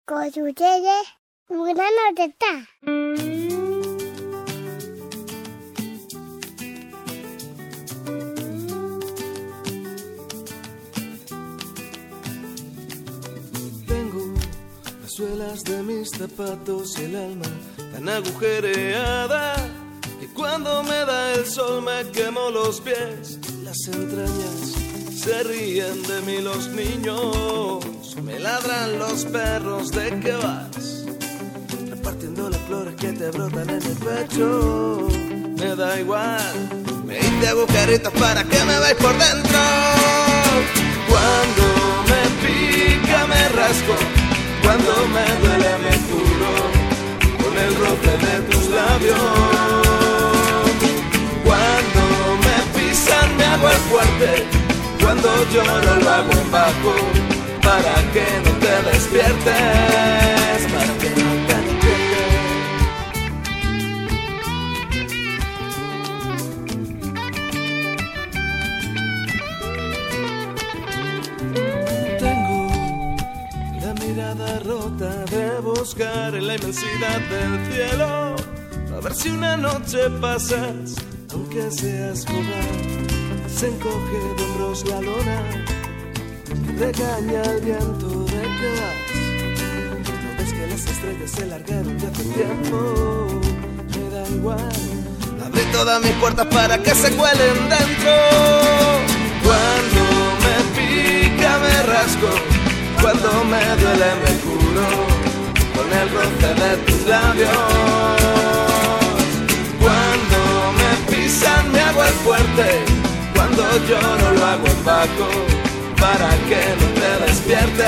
Con ustedes, un grano de ta. Tengo las suelas de mis zapatos y el alma tan agujereada que cuando me da el sol me quemo los pies. Las entrañas se ríen de mí los niños, me ladran los perros. ¿De qué vas? Repartiendo las flores que te brotan en el pecho. Me da igual, me hice agujeritos para que me veáis por dentro. Cuando me pica me rasco, cuando me duele me curo con el roce de tus labios. Cuando me pisan me hago el fuerte, cuando lloro lo hago en bajo, para que no te despiertes, para que no te despiertes. Tengo la mirada rota de buscar en la inmensidad del cielo, a ver si una noche pasas, aunque seas joven. Se encoge de hombros la lona, regaña el viento. ¿De qué vas? ¿No ves que las estrellas se largaron de hace tiempo? Me da igual, abrí todas mis puertas para que se cuelen dentro. Cuando me pica me rasco, cuando me duele me curo con el roce de tus labios. Cuando me pisan me hago el fuerte, cuando lloro lo hago en bajo, para que no te despiertes,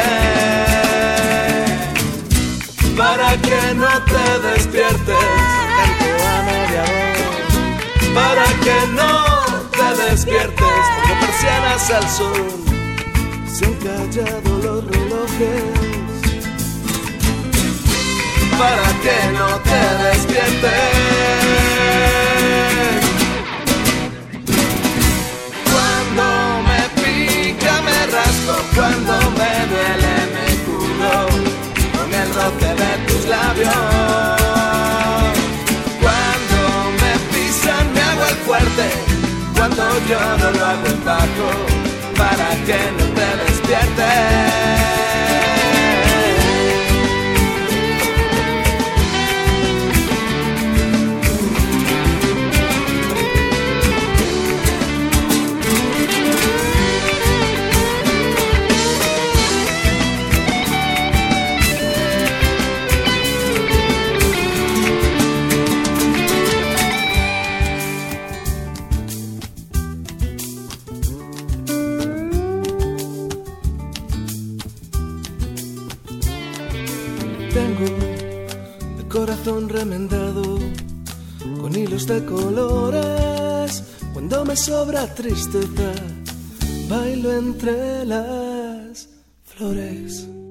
para que no te despiertes, canto a media voz, para que no te despiertes, porque persianas al sol, se han callado los relojes, para que no te despiertes. Cuando me duele me curo con el roce de tus labios. Cuando me pisan me hago el fuerte, cuando lloro lo hago en bajo, para que no te despiertes. Tengo el corazón remendado con hilos de colores. Cuando me sobra tristeza, bailo entre las flores.